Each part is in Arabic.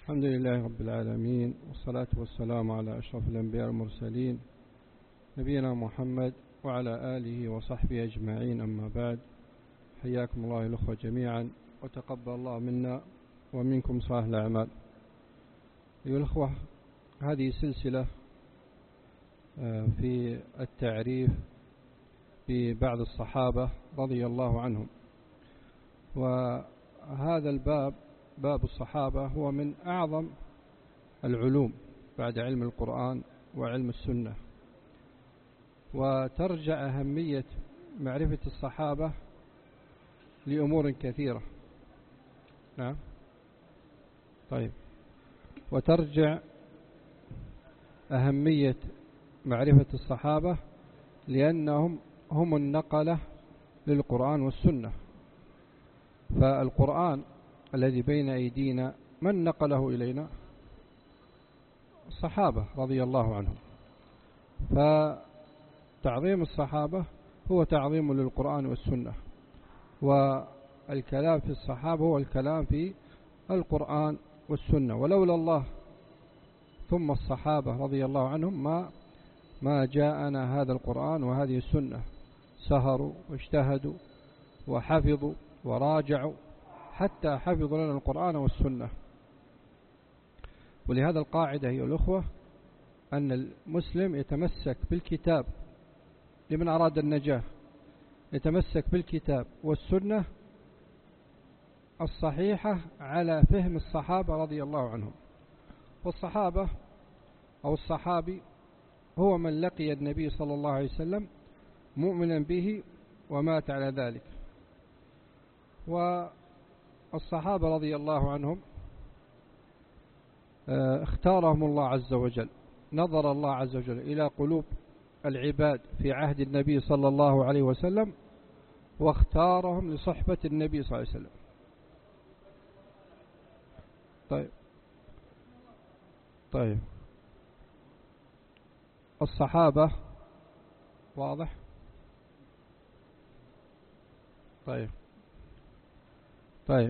الحمد لله رب العالمين، والصلاة والسلام على أشرف الأنبياء والمرسلين نبينا محمد وعلى آله وصحبه أجمعين. أما بعد، حياكم الله الأخوة جميعا، وتقبل الله منا ومنكم صالح الأعمال. أيها الأخوة، هذه سلسلة في التعريف ببعض الصحابة رضي الله عنهم، وهذا الباب باب الصحابة هو من أعظم العلوم بعد علم القرآن وعلم السنة، وترجع أهمية معرفة الصحابة لأمور كثيرة. نعم، طيب، وترجع أهمية معرفة الصحابة لأنهم هم النقلة للقرآن والسنة. فالقرآن الذي بين أيدينا من نقله إلينا؟ الصحابة رضي الله عنهم. فتعظيم الصحابة هو تعظيم للقرآن والسنة، والكلام في الصحابة هو الكلام في القرآن والسنة. ولولا الله ثم الصحابة رضي الله عنهم ما جاءنا هذا القرآن وهذه السنة. سهروا واجتهدوا وحفظوا وراجعوا حتى حفظوا لنا القرآن والسنة. ولهذا القاعدة أيها الأخوة أن المسلم يتمسك بالكتاب، لمن أراد النجاة يتمسك بالكتاب والسنة الصحيحة على فهم الصحابة رضي الله عنهم. والصحابة أو الصحابي هو من لقي النبي صلى الله عليه وسلم مؤمنا به ومات على ذلك. والصحابة رضي الله عنهم اختارهم الله عز وجل. نظر الله عز وجل إلى قلوب العباد في عهد النبي صلى الله عليه وسلم واختارهم لصحبة النبي صلى الله عليه وسلم. طيب، الصحابة واضح؟ طيب،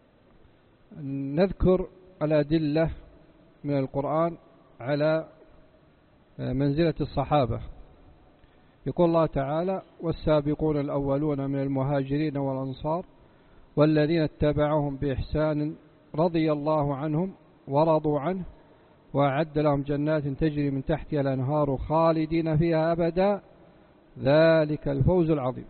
نذكر الأدلة من القرآن على منزلة الصحابة. يقول الله تعالى: والسابقون الأولون من المهاجرين والأنصار والذين اتبعهم بإحسان رضي الله عنهم ورضوا عنه وأعد لهم جنات تجري من تحتها الأنهار خالدين فيها أبدا ذلك الفوز العظيم.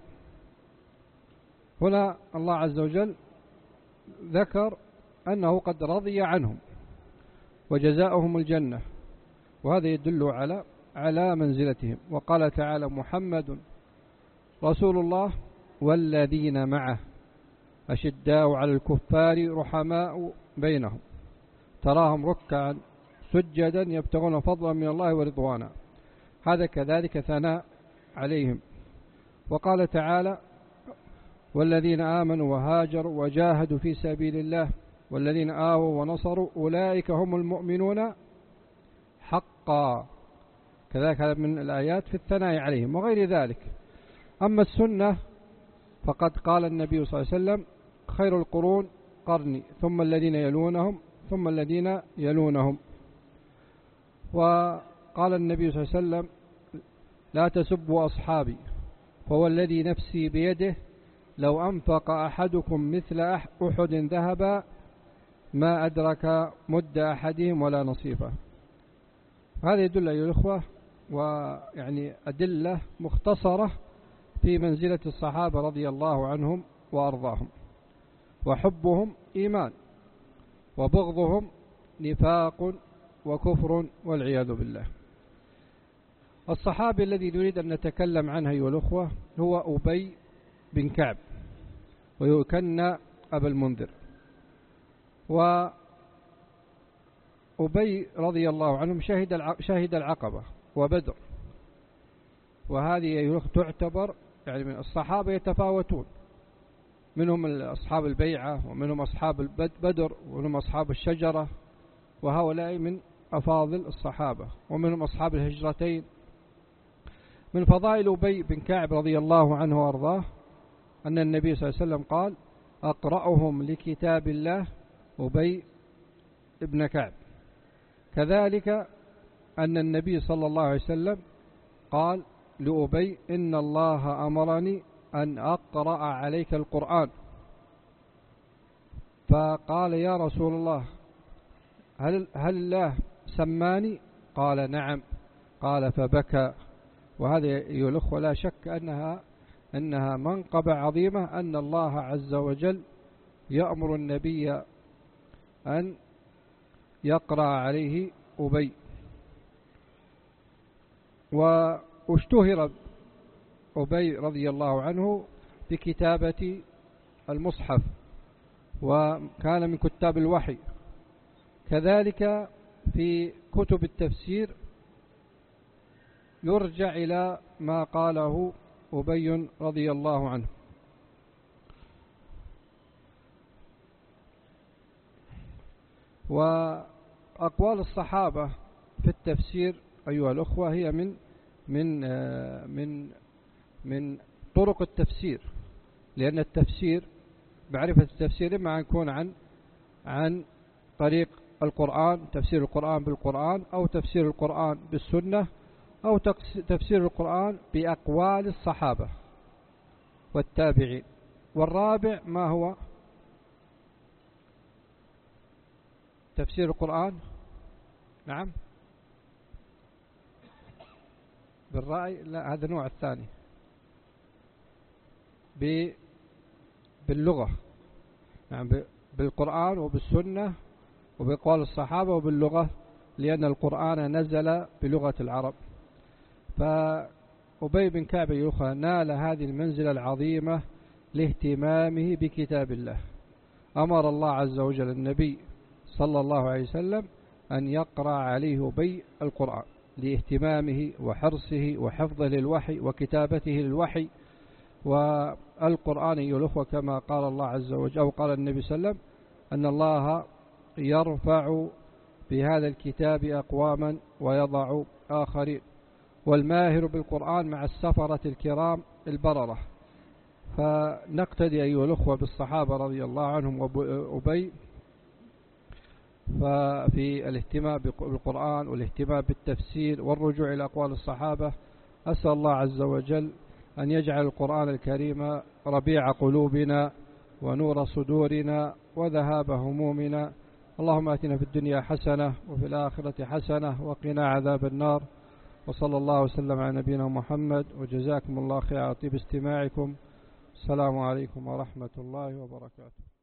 هنا الله عز وجل ذكر أنه قد رضي عنهم وجزاؤهم الجنة، وهذا يدل على منزلتهم. وقال تعالى: محمد رسول الله والذين معه أشداء على الكفار رحماء بينهم تراهم ركعا سجدا يبتغون فضلا من الله ورضوانا. هذا كذلك ثناء عليهم. وقال تعالى: والذين آمنوا وهاجروا وجاهدوا في سبيل الله والذين آووا ونصروا أولئك هم المؤمنون حقا. كذلك هذا من الآيات في الثناء عليهم وغير ذلك. أما السنة فقد قال النبي صلى الله عليه وسلم: خير القرون قرني ثم الذين يلونهم ثم الذين يلونهم. وقال النبي صلى الله عليه وسلم: لا تسبوا أصحابي فهو الذي نفسي بيده لو أنفق أحدكم مثل أحد ذهبا ما أدرك مد أحدهم ولا نصيفه. هذا يدل أيها الأخوة ويعني أدلة مختصرة في منزلة الصحابة رضي الله عنهم وأرضاهم. وحبهم إيمان وبغضهم نفاق وكفر والعياذ بالله. الصحابي الذي نريد أن نتكلم عنه أيها الأخوة هو أبي بن كعب، ويكنى أبا المنذر. وأبي رضي الله عنهم شهد العقبة وبدر، وهذه تعتبر يعني من الصحابة يتفاوتون، منهم أصحاب البيعة ومنهم أصحاب بدر ومنهم أصحاب الشجرة، وهؤلاء من أفاضل الصحابة، ومنهم أصحاب الهجرتين. من فضائل أبي بن كعب رضي الله عنه وأرضاه أن النبي صلى الله عليه وسلم قال: أقرأهم لكتاب الله أبي بن كعب. كذلك أن النبي صلى الله عليه وسلم قال لأبي إن الله أمرني أن أقرأ عليك القرآن، فقال يا رسول الله هل الله سماني؟ قال نعم. قال فبكى. وهذا أيها الأخوة لا شك أنها منقبة عظيمة، أن الله عز وجل يأمر النبي أن يقرأ عليه أبي. واشتهر أبي رضي الله عنه بكتابة المصحف، وكان من كتاب الوحي. كذلك في كتب التفسير يرجع إلى ما قاله أبي رضي الله عنه. وأقوال الصحابة في التفسير أيها الأخوة هي من طرق التفسير، لأن التفسير معرفة التفسير إما أن يكون عن طريق القرآن، تفسير القرآن بالقرآن، أو تفسير القرآن بالسنة، أو تفسير القرآن بأقوال الصحابة والتابعين. والرابع ما هو تفسير القرآن؟ نعم بالرأي، لا هذا النوع الثاني، باللغة، نعم بالقرآن وبالسنة وبأقوال الصحابة وباللغة، لأن القرآن نزل بلغة العرب. فأبي بن كعب نال هذه المنزلة العظيمة لاهتمامه بكتاب الله. أمر الله عز وجل النبي صلى الله عليه وسلم أن يقرأ عليه أبي القرآن لاهتمامه وحرصه وحفظه للوحي وكتابته للوحي. والقرآن يلف كما قال الله عز وجل أو قال النبي صلى الله عليه وسلم أن الله يرفع بهذا الكتاب أقواما ويضع آخرين، والماهر بالقرآن مع السفرة الكرام البررة. فنقتدي أيها الأخوة بالصحابة رضي الله عنهم وأبي ففي الاهتمام بالقرآن والاهتمام بالتفسير والرجوع إلى أقوال الصحابة. أسأل الله عز وجل أن يجعل القرآن الكريم ربيع قلوبنا ونور صدورنا وذهاب همومنا. اللهم آتنا في الدنيا حسنة وفي الآخرة حسنة وقنا عذاب النار. وصلى الله وسلم على نبينا محمد، وجزاكم الله خير على طيب استماعكم. السلام عليكم ورحمة الله وبركاته.